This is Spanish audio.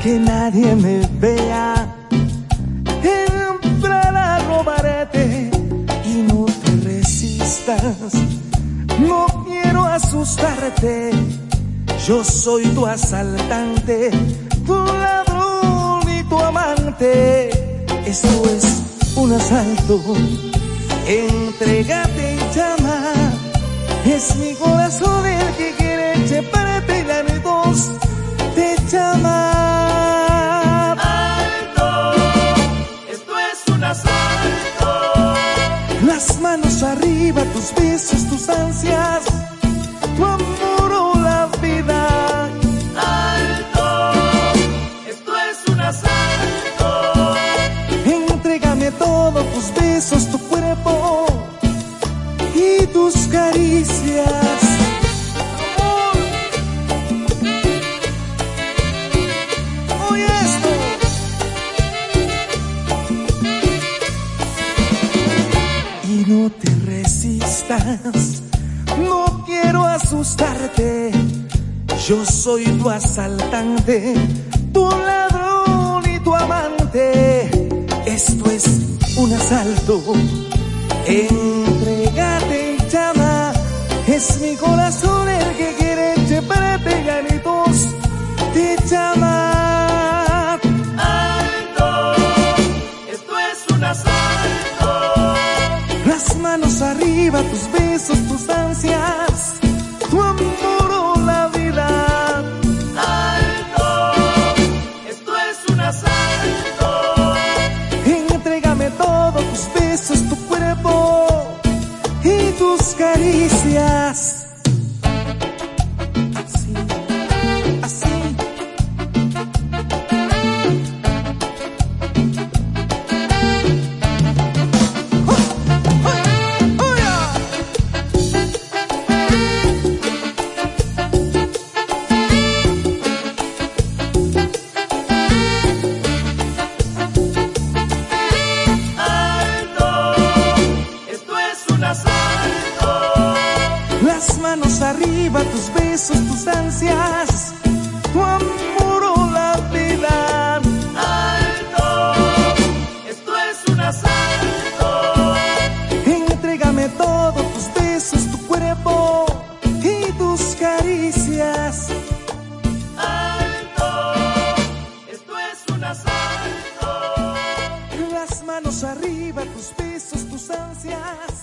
que nadie me vea, entrar a robarte y no te resistas. No quiero asustarte, yo soy tu asaltante, tu ladrón y tu amante. Esto es un asalto, entrégate y llama. Es mi corazón el que quiere llevarte y la de dos te llama. ¡Alto! Esto es un asalto. Las manos arriba, tus besos, tus ansias, tu amor o la vida. ¡Alto! Esto es un asalto. Entrégame todo, tus besos, tu cuerpo y tus caricias. Amor, oye esto. Y no te resistas, no quiero asustarte. Yo soy tu asaltante, tu ladrón y tu amante. Esto es un asalto, entrégate y llama. Es mi corazón el que quiere llevarte, ganitos, te llama. ¡Alto! Esto es un asalto. Las manos arriba, tus besos, tus ansias, tu amor o la vida. ¡Alto! Esto es un asalto. Entrégame todo, tus besos, tu cuerpo y tus caricias. Así, así. Las manos arriba, tus besos, tus ansias, tu amor o la vida. ¡Alto! Esto es un asalto. Entrégame todo, tus besos, tu cuerpo y tus caricias. ¡Alto! Esto es un asalto. Las manos arriba, tus besos, tus ansias.